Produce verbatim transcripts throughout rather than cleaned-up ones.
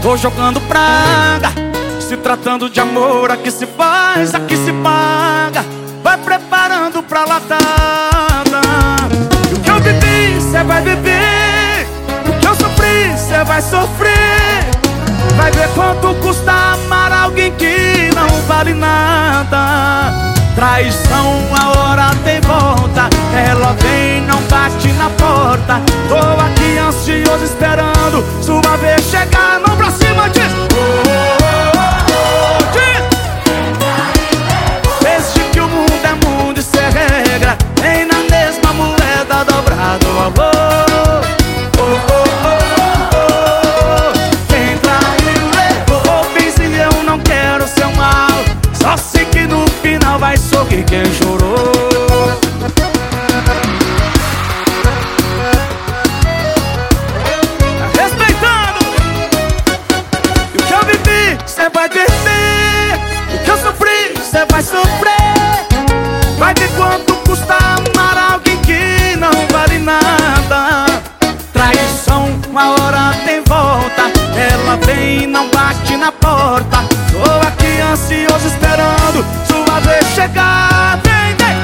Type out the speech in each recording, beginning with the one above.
Vou jogando praga. Se tratando de amor, aqui se faz, aqui se paga. Vai preparando pra latada. E o que eu vivi, cê vai viver. O que eu sofri, cê vai sofrer. Vai ver quanto custa amar alguém que não vale nada. Traição, a hora tem volta. Ela vem, não bate na porta. Tô aqui ansioso esperando sua vez chegar. Mão pra cima, diz oh, oh, oh, oh, diz. Desde que o mundo é mundo, isso é regra. Nem na mesma moeda dobrado o amor. Oh, oh, oh, oh, oh. Quem traiu levou bens e eu não quero seu mal. Só sei que no final vai sorrir quem chorou. Tá respeitando. E o que eu vivi, cê vai viver. O que eu sofri, cê vai sofrer. Vai ver quanto custa amar alguém que não vale nada. Traição, uma hora tem volta. Ela vem e não bate na porta. Tô aqui ansioso esperando sua vez chegar. Vem, vem.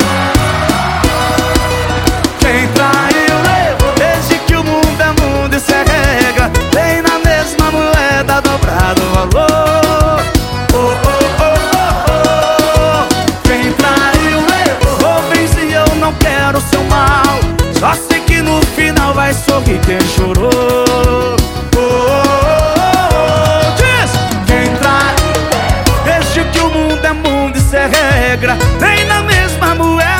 Quem traiu levou. Desde que o mundo é mundo, isso é regra. Vem na mesma moeda dobrado o valor. Oh, oh, oh, oh, oh. Quem traiu levou bens e eu não quero seu mal. Só sei que no final vai sorrir quem chorou. Oh, oh, oh, oh. Diz. Quem traiu. Desde que o mundo é mundo, isso é regra. Vem na mesma moeda